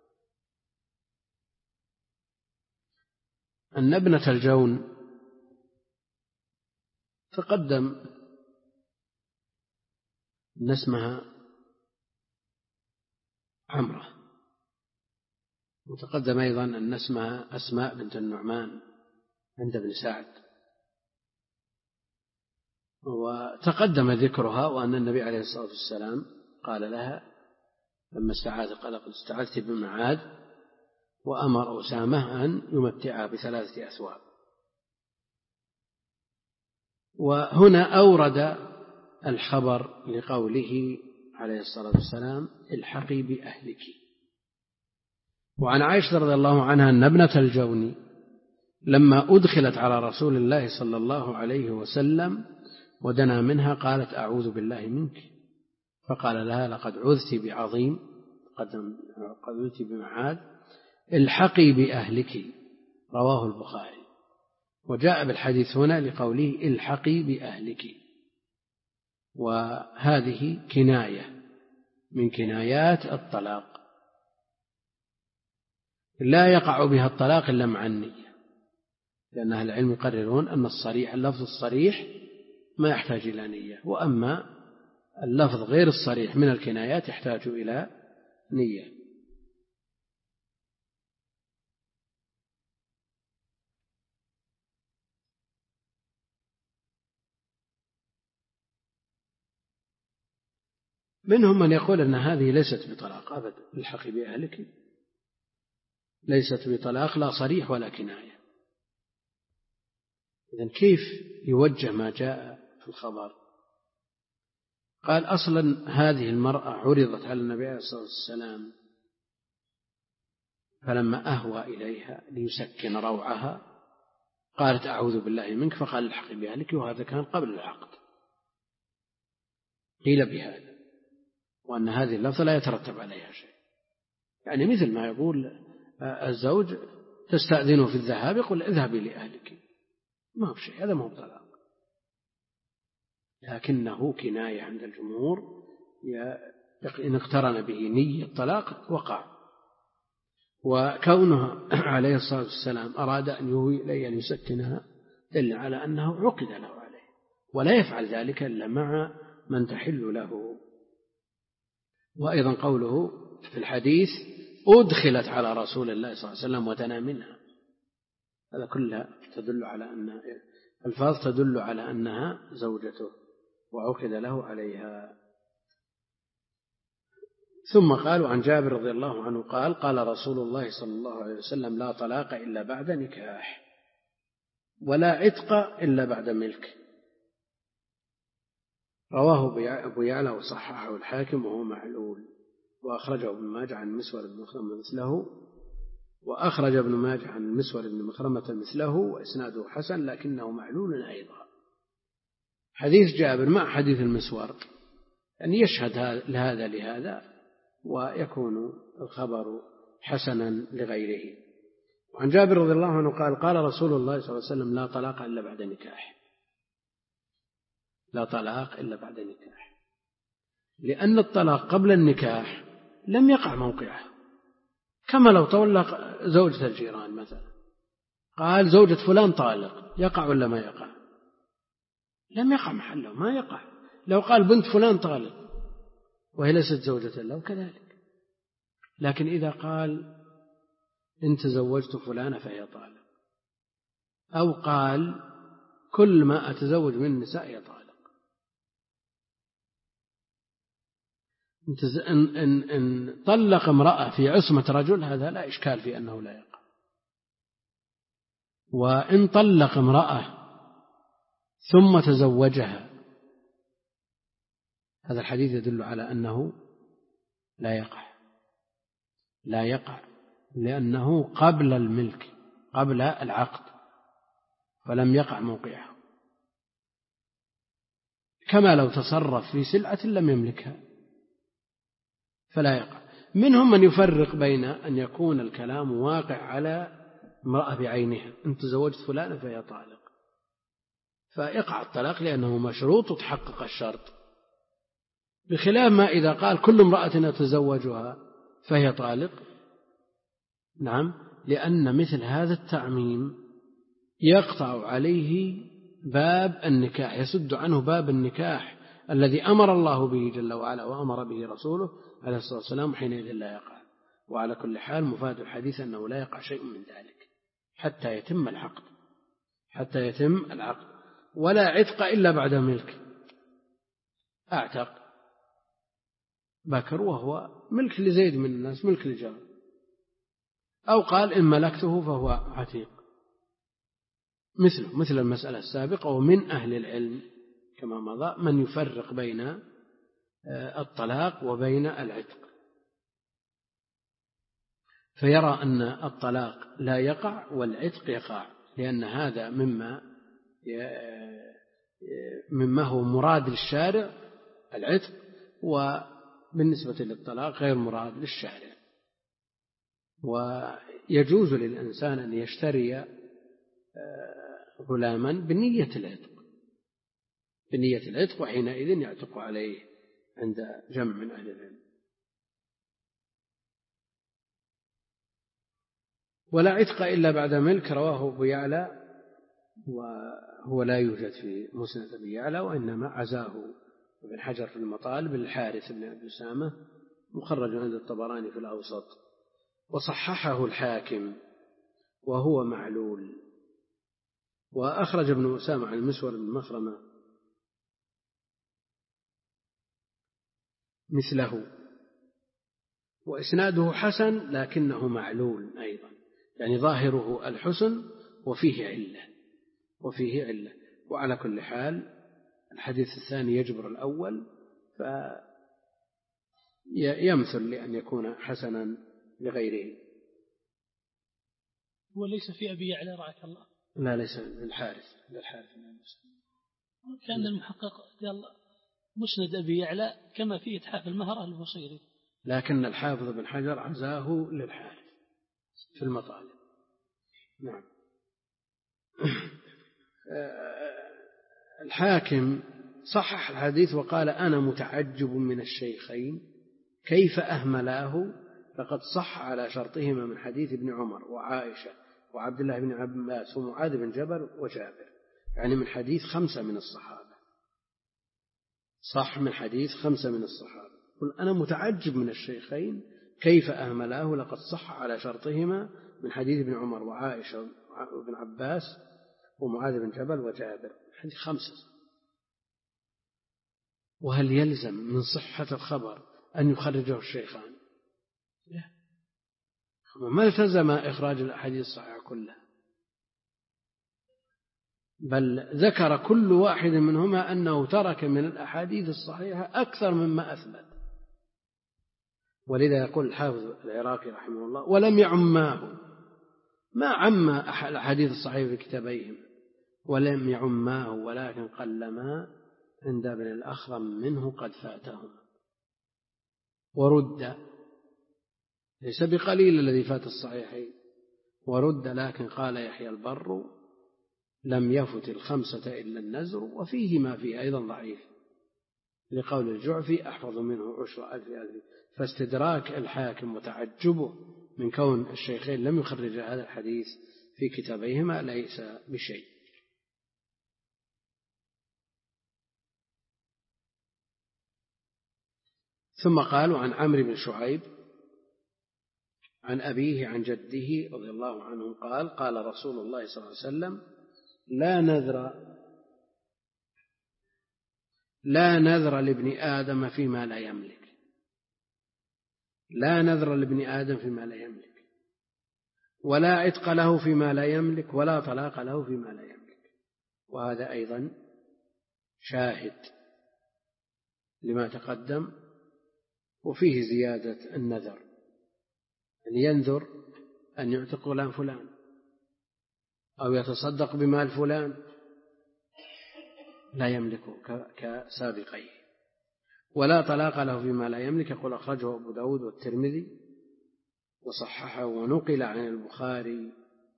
أن ابنة الجون تقدم أن اسمها عمرة، وتقدم أيضا أن اسمها أسماء بنت النعمان عند ابن سعد، وتقدم ذكرها وأن النبي عليه الصلاة والسلام قال لها لما استعاذ قال قد استعذت بمعاذ، وأمر أسامة أن يمتعها بثلاثة أثواب. وهنا أورد الخبر لقوله عليه الصلاة والسلام الحقي بأهلك. وعن عائشة رضي الله عنها أن ابنة الجون لما أدخلت على رسول الله صلى الله عليه وسلم ودنا منها قالت أعوذ بالله منك، فقال لها لقد عذت بعظيم، قد عذت بمعاذ، الحقي بأهلك، رواه البخاري. وجاء بالحديث هنا لقوله الحقي بأهلك، وهذه كناية من كنايات الطلاق، لا يقع بها الطلاق إلا مع النية، لأن أهل العلم يقررون أن الصريح اللفظ الصريح ما يحتاج إلى نية، وأما اللفظ غير الصريح من الكنايات يحتاج إلى نية. منهم من يقول أن هذه ليست بطلاق أبدا، الحقي بأهلك ليست بطلاق لا صريح ولا كناية. إذن كيف يوجه ما جاء في الخبر؟ قال أصلا هذه المرأة عرضت على النبي عليه الصلاة والسلام فلما أهوى إليها ليسكن روعها قالت أعوذ بالله منك، فقال الحقي بأهلك، وهذا كان قبل العقد. قيل بهذا وأن هذه اللفظة لا يترتب عليها شيء، يعني مثل ما يقول الزوج تستأذنه في الذهاب يقول اذهبي لأهلك، ما هو شيء، هذا ما هو طلاق، لكنه كناية عند الجمهور، إن اقترن به نية الطلاق وقع. وكونه عليه الصلاة والسلام أراد أن يهوي إليها ليسكنها دل على أنه عقد له عليه، ولا يفعل ذلك إلا مع من تحل له. وأيضا قوله في الحديث أدخلت على رسول الله صلى الله عليه وسلم ودنا منها، هذا كلها تدل على أن الفاظ تدل على أنها زوجته وعقد له عليها. ثم قالوا عن جابر رضي الله عنه قال قال رسول الله صلى الله عليه وسلم لا طلاق إلا بعد نكاح، ولا عتق إلا بعد ملك، رواه أبو يعلى وصححه الحاكم وهو معلول، وأخرجه ابن ماجه عن مسور بن مخرمة مثله وأخرج ابن ماجه عن مسور بن مخرمة مثله وإسناده حسن لكنه معلول أيضا. حديث جابر مع حديث المسور أن يعني يشهد هذا لهذا ويكون الخبر حسنا لغيره. وعن جابر رضي الله عنه قال قال رسول الله صلى الله عليه وسلم لا طلاق إلا بعد نكاح، لا طلاق إلا بعد نكاح، لأن الطلاق قبل النكاح لم يقع موقعه، كما لو طلق زوجة الجيران مثلا قال زوجة فلان طالق، يقع ولا ما يقع؟ لم يقع محله، ما يقع. لو قال بنت فلان طالق وهي ليست زوجة له كذلك. لكن إذا قال إن تزوجت فلانة فهي طالق، أو قال كل ما أتزوج من النساء هي طالق، إن, إن, إن طلق امرأة في عصمة رجل هذا لا إشكال في أنه لا يقع. وإن طلق امرأة ثم تزوجها هذا الحديث يدل على أنه لا يقع، لا يقع لأنه قبل الملك، قبل العقد، فلم يقع موقعه، كما لو تصرف في سلعة لم يملكها فلا يقع. منهم من يفرق بين أن يكون الكلام واقع على امرأة بعينها، إن تزوجت فلانة فهي طالق، فيقع الطلاق لأنه مشروط وتحقق الشرط، بخلاف ما إذا قال كل امرأة أتزوجها فهي طالق. نعم، لأن مثل هذا التعميم يقطع عليه باب النكاح، يسد عنه باب النكاح الذي أمر الله به جل وعلا وأمر به رسوله عليه الصلاة والسلام، حينئذ لا يقع. وعلى كل حال مفاد الحديث أنه لا يقع شيء من ذلك حتى يتم العقد، حتى يتم العقد. ولا عتق إلا بعد ملك، أعتق بكر وهو ملك لزيد من الناس، ملك لجار، أو قال إن ملكته فهو عتيق، مثله مثل المسألة السابقة. ومن أهل العلم كما مضى من يفرق بين الطلاق وبين العتق، فيرى أن الطلاق لا يقع والعتق يقع، لأن هذا مما مما هو مراد للشارع العتق، وبالنسبة للطلاق غير مراد للشارع. ويجوز للإنسان أن يشتري غلاما بنية العتق، بنية العتق، وحينئذ يعتق عليه عند جمع من أهل العلم. ولا عتق إلا بعد ملك رواه أبو يعلى، وهو لا يوجد في مسند أبي يعلى، وإنما عزاه ابن حجر في المطالب الحارث بن أبي أسامة، مخرج عند الطبراني في الأوسط، وصححه الحاكم وهو معلول. وأخرج ابن أسامة عن المسور بن مخرمة مثله، وإسناده حسن لكنه معلول أيضا، يعني ظاهره الحسن وفيه علة، وفيه علة. وعلى كل حال الحديث الثاني يجبر الأول، فيمثل لأن يكون حسنا لغيره. وليس في أبي يعلى رعاك الله؟ لا، ليس للحارث، للحارث كان المحقق قال مسند أبي يعلى كما فيه إتحاف المهرة البصيري، لكن الحافظ بن حجر عزاه للحارث في المطالب. نعم. الحاكم صحح الحديث وقال أنا متعجب من الشيخين كيف أهملاه، فقد صح على شرطهما من حديث ابن عمر وعائشة وعبد الله بن عباس ومعاذ بن جبل وجابر، يعني من حديث خمسة من الصحابة، صح من حديث خمسة من الصحابة. قل أنا متعجب من الشيخين كيف أهملاه، لقد صح على شرطهما من حديث ابن عمر وعائشة وابن عباس ومعاذ بن جبل وجابر، حديث خمسة. وهل يلزم من صحة الخبر أن يخرجه الشيخان؟ لا، ما التزم إخراج الأحاديث الصحيحة كلها، بل ذكر كل واحد منهما أنه ترك من الأحاديث الصحيحة أكثر مما أثبت. ولذا يقول الحافظ العراقي رحمه الله: ولم يعماه، ما عم الأحاديث الصحيحة في كتابيهم، ولم يعماه ولكن قلما عند ابن الأخرم منه قد فاتهم ورد، ليس بقليل الذي فات الصحيحين، ورد. لكن قال يحيى البر: لم يفت الخمسة إلا النزر، وفيه ما فيه أيضا ضعيف، لقول الجعفي: أحفظ منه عشر ألف ألف. فاستدراك الحاكم وتعجبه من كون الشيخين لم يخرج هذا الحديث في كتابيهما ليس بشيء. ثم قالوا عن عمرو بن شعيب عن أبيه عن جده رضي الله عنه قال: قال رسول الله صلى الله عليه وسلم: لا نذر لا نذر لابن آدم فيما لا يملك لا نذر لابن آدم فيما لا يملك ولا عتق له فيما لا يملك ولا طلاق له فيما لا يملك. وهذا أيضا شاهد لما تقدم، وفيه زيادة النذر، أن ينذر أن يعتق غلام فلان أو يتصدق بمال فلان لا يملكه كسابقيه، ولا طلاق له فيما لا يملك. يقول أخرجه أبو داود والترمذي وصححه، ونقل عن البخاري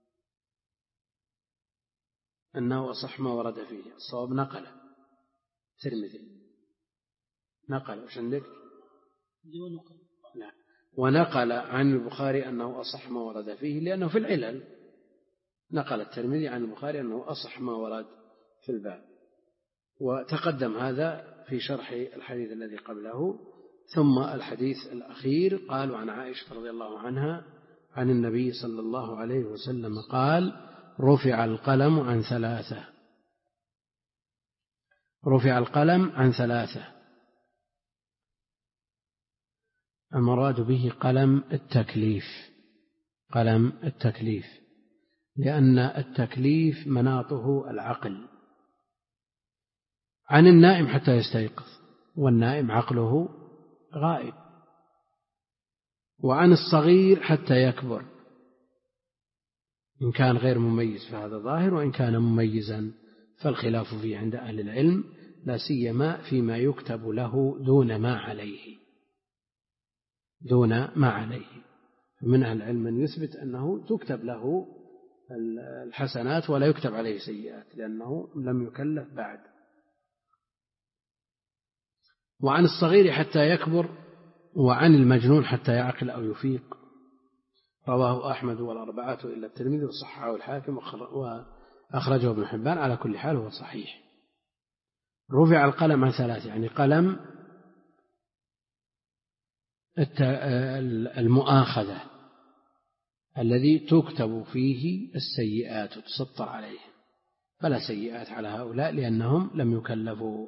أنه أصح ما ورد فيه. الصواب نقل الترمذي، نقل وش عندك؟ لا، ونقل عن البخاري أنه أصح ما ورد فيه لأنه في العلل. نقل الترمذي عن البخاري أنه أصح ما ورد في الباب، وتقدم هذا في شرح الحديث الذي قبله. ثم الحديث الأخير قالوا عن عائشة رضي الله عنها عن النبي صلى الله عليه وسلم قال: رفع القلم عن ثلاثة رفع القلم عن ثلاثة المراد به قلم التكليف قلم التكليف لأن التكليف مناطه العقل، عن النائم حتى يستيقظ، والنائم عقله غائب، وعن الصغير حتى يكبر، إن كان غير مميز فهذا ظاهر، وإن كان مميزا فالخلاف فيه عند أهل العلم، لا سيما فيما يكتب له دون ما عليه دون ما عليه من أهل العلم من يثبت أنه تكتب له الحسنات ولا يكتب عليه سيئات لأنه لم يكلف بعد. وعن الصغير حتى يكبر، وعن المجنون حتى يعقل أو يفيق. رواه أحمد والأربعة إلا الترمذي وصححه الحاكم وأخرجه ابن حبان. على كل حال هو صحيح. رفع القلم عن ثلاث، يعني قلم المؤاخذة الذي تكتب فيه السيئات وتسطر عليهم، فلا سيئات على هؤلاء لأنهم لم يكلفوا.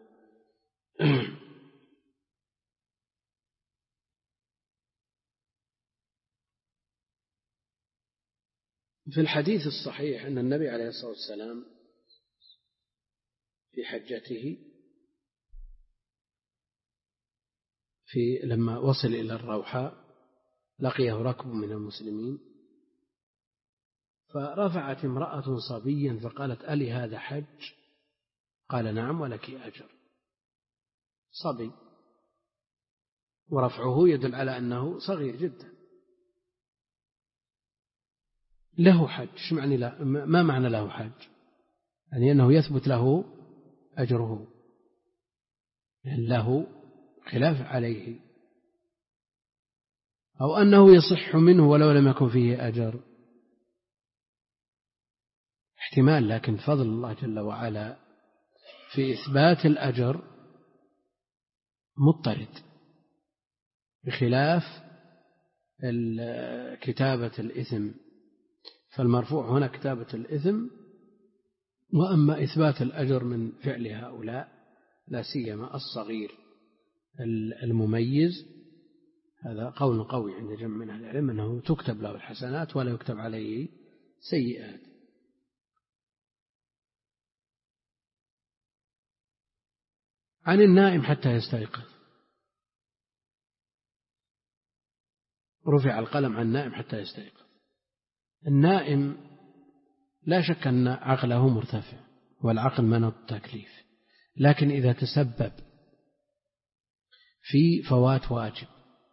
في الحديث الصحيح أن النبي عليه الصلاة والسلام في حجته في لما وصل إلى الروحاء لقيه ركب من المسلمين، فرفعت امرأة صبيا فقالت: ألي هذا حج؟ قال: نعم ولك أجر. صبي، ورفعه يدل على أنه صغير جدا، له حج. شو معنى لا؟ ما معنى له حج؟ يعني أنه يثبت له أجره، يعني له خلاف عليه، أو أنه يصح منه ولو لم يكن فيه أجر، احتمال. لكن فضل الله جل وعلا في إثبات الأجر مضطرد، بخلاف كتابة الإثم، فالمرفوع هنا كتابة الإثم، وأما إثبات الأجر من فعل هؤلاء لا سيما الصغير المميز، هذا قول قوي عند جمع من أهل العلم أنه تكتب له الحسنات ولا يكتب عليه سيئات. عن النائم حتى يستيقظ، رفع القلم عن النائم حتى يستيقظ. النائم لا شك أن عقله مرتفع، والعقل منط التكليف، لكن إذا تسبب في فوات واجب،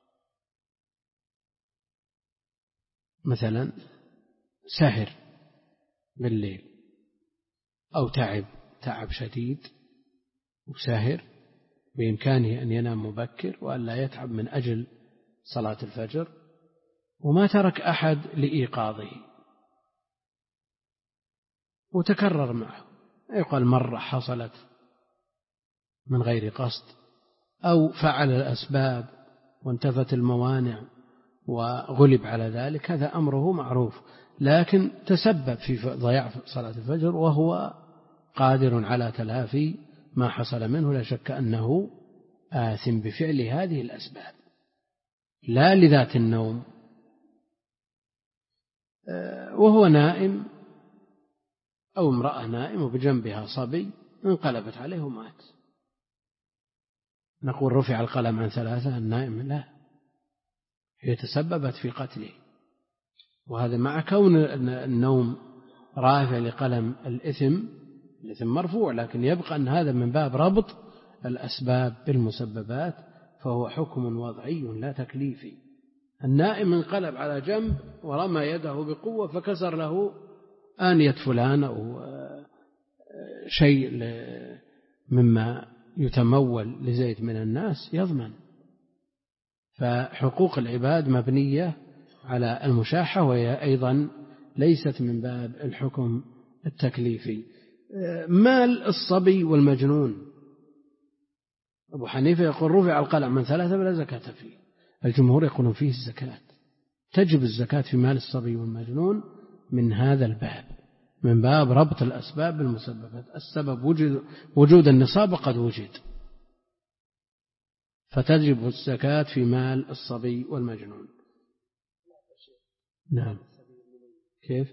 مثلا سهر بالليل أو تعب تعب شديد وسهر، بإمكانه أن ينام مبكر وأن لا يتعب من أجل صلاة الفجر، وما ترك أحد لإيقاظه وتكرر معه، يقال مرة حصلت من غير قصد، أو فعل الأسباب وانتفت الموانع وغلب على ذلك، هذا أمره معروف. لكن تسبب في ضياع صلاة الفجر وهو قادر على تلافي ما حصل منه، لا شك أنه آثم بفعل هذه الأسباب، لا لذات النوم. وهو نائم أو امرأة نائمة وبجنبها صبي انقلبت عليه ومات، نقول رفع القلم عن ثلاثة؟ النائم لا، هي تسببت في قتله، وهذا مع كون النوم رافع لقلم الإثم، الإثم مرفوع، لكن يبقى أن هذا من باب ربط الأسباب بالمسببات، فهو حكم وضعي لا تكليفي. النائم انقلب على جنب ورمى يده بقوة فكسر له آنية فلان أو شيء مما يتمول لزيد من الناس يضمن. فحقوق العباد مبنية على المشاحة، وهي أيضا ليست من باب الحكم التكليفي. مال الصبي والمجنون، أبو حنيفة يقول رفع القلم من ثلاثة فلا زكاة فيه، الجمهور يقولون فيه الزكاة، تجب الزكاة في مال الصبي والمجنون من هذا الباب، من باب ربط الأسباب بالمسببات. السبب وجد، وجود النصاب قد وجد، فتجب الزكاة في مال الصبي والمجنون. نعم. كيف؟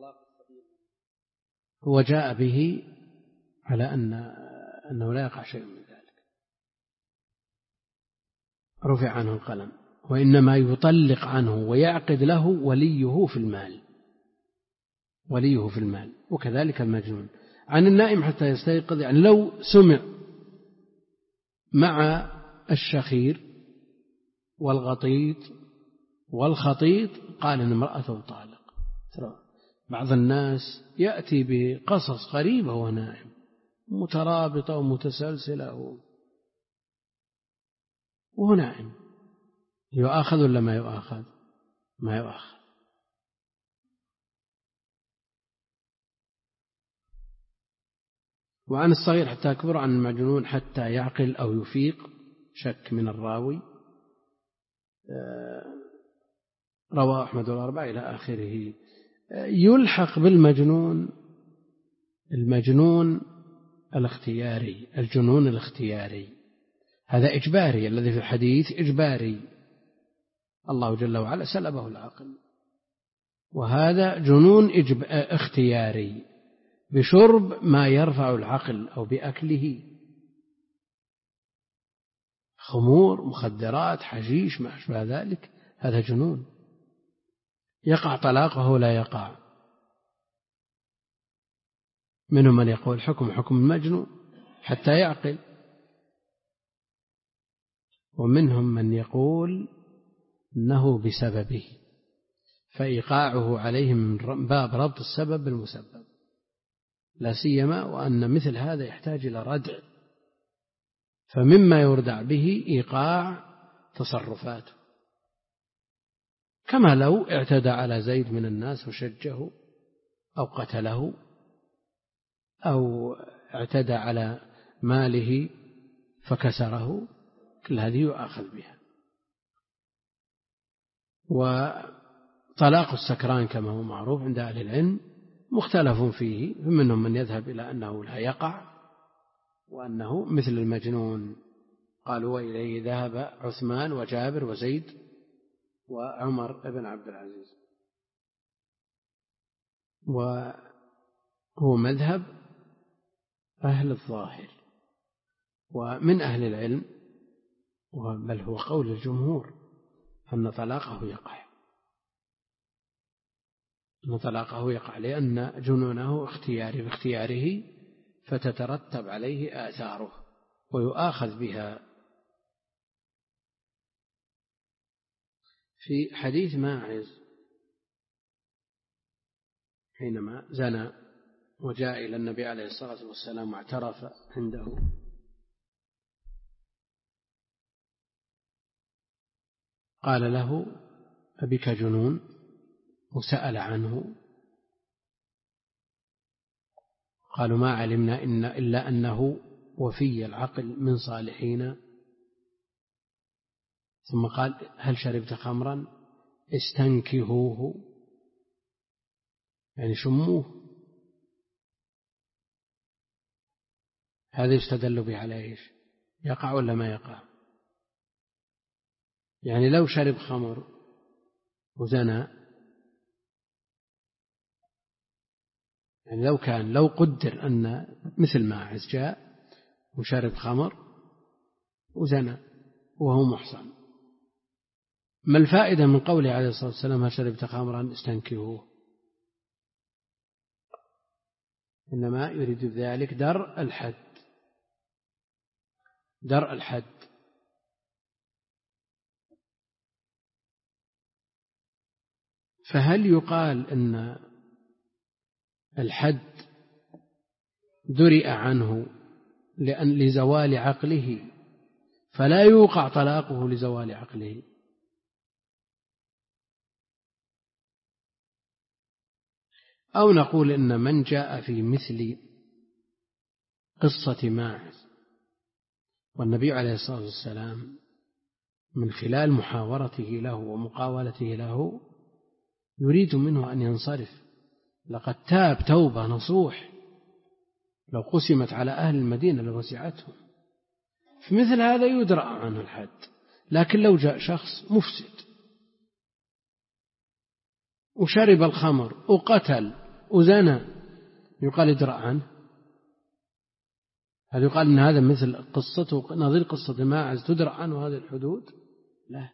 هو جاء به على أن أنه لا يقع شيء من ذلك، رفع عنه القلم، وإنما يطلق عنه ويعقد له وليه في المال، وليه في المال، وكذلك المجنون. عن النائم حتى يستيقظ، يعني لو سمع مع الشخير والغطيط والخطيط قال إن امرأته طالق. بعض الناس يأتي بقصص غريبة وهو نائم، مترابطة ومتسلسلة وهو نائم، يؤاخذ ولا ما يؤاخذ؟ ما يؤاخذ. وعن الصغير حتى يكبر، عن المجنون حتى يعقل أو يفيق، شك من الراوي، رواه أحمد والأربعة إلى آخره. يلحق بالمجنون المجنون الاختياري، الجنون الاختياري، هذا إجباري، الذي في الحديث إجباري، الله جل وعلا سلبه العقل، وهذا جنون اختياري بشرب ما يرفع العقل أو بأكله، خمور، مخدرات، حشيش، ما أشبه ذلك، هذا جنون. يقع طلاقه لا يقع. منهم من يقول حكم حكم المجنون حتى يعقل، ومنهم من يقول أنه بسببه، فإيقاعه عليه من باب ربط السبب بالمسبب، لا سيما وأن مثل هذا يحتاج إلى ردع، فمما يردع به إيقاع تصرفاته، كما لو اعتدى على زيد من الناس وشجه أو قتله أو اعتدى على ماله فكسره، كل هذه يؤاخذ بها. وطلاق السكران كما هو معروف عند أهل العلم مختلف فيه، منهم من يذهب إلى أنه لا يقع وأنه مثل المجنون، قالوا وإليه ذهب عثمان وجابر وزيد وعمر بن عبد العزيز، وهو مذهب أهل الظاهر. ومن أهل العلم بل هو قول الجمهور أن طلاقه يقع أن طلاقه يقع لأن جنونه اختياري باختياره، فتترتب عليه آثاره ويؤاخذ بها. في حديث ماعز حينما زنى وجاء إلى النبي عليه الصلاة والسلام واعترف عنده، قال له أبك جنون؟ وسأل عنه، قالوا ما علمنا إن إلا أنه وفي العقل من صالحين. ثم قال هل شربت خمرا؟ استنكهوه، يعني شموه. هذا يستدل به على إيش؟ يقع ولا ما يقع؟ يعني لو شرب خمر وزنى، يعني لو كان لو قدر أن مثل ماعز جاء وشرب خمر وزنى وهو محصن، ما الفائدة من قوله عليه الصلاة والسلام هل شربت خمرا استنكهوه؟ إنما يريد ذلك درء الحد، درء الحد. فهل يقال إن الحد درئ عنه لأن لزوال عقله فلا يوقع طلاقه لزوال عقله؟ أو نقول إن من جاء في مثل قصة ماعز والنبي عليه الصلاة والسلام من خلال محاورته له ومقاولته له يريد منه أن ينصرف، لقد تاب توبة نصوح لو قسمت على أهل المدينة لوسعتهم، في مثل هذا يدرأ عنه الحد. لكن لو جاء شخص مفسد وشرب الخمر وقتل وزنى يقال يدرأ عنه؟ هل يقال أن هذا مثل قصته نظير قصة ماعز تدرأ عنه هذه الحدود؟ لا.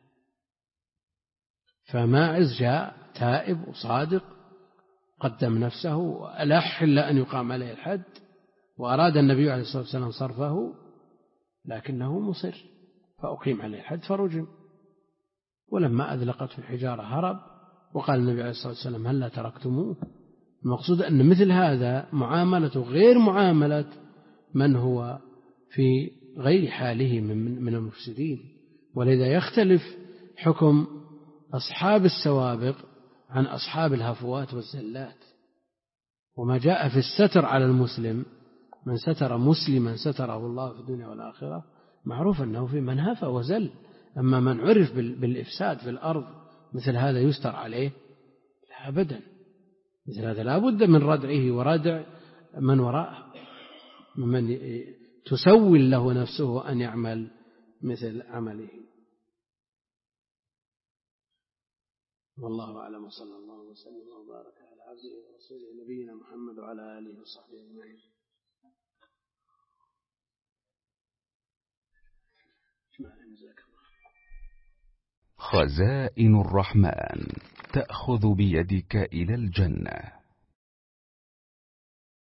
فماعز جاء تائب وصادق قدم نفسه وألح إلا أن يقام عليه الحد، وأراد النبي عليه الصلاة والسلام صرفه لكنه مصر فأقيم عليه الحد فرجم. ولما أذلقته الحجارة هرب، وقال النبي عليه الصلاة والسلام هل لا تركتموه؟ المقصود أن مثل هذا معاملته غير معاملة من هو في غير حاله من المفسدين. ولذا يختلف حكم أصحاب السوابق عن أصحاب الهفوات والزلات. وما جاء في الستر على المسلم، من ستر مسلما ستره الله في الدنيا والآخرة، معروف أنه في من هفى وزل. أما من عرف بالإفساد في الأرض مثل هذا يستر عليه؟ لا أبدا. مثل هذا لا بد من ردعه وردع من وراءه، من تسول له نفسه أن يعمل مثل عمله. والله أعلم، صلى الله وسلم وبارك على عبده ورسوله نبينا محمد وعلى آله وصحبه أجمعين. خزائن الرحمن تأخذ بيدك إلى الجنة.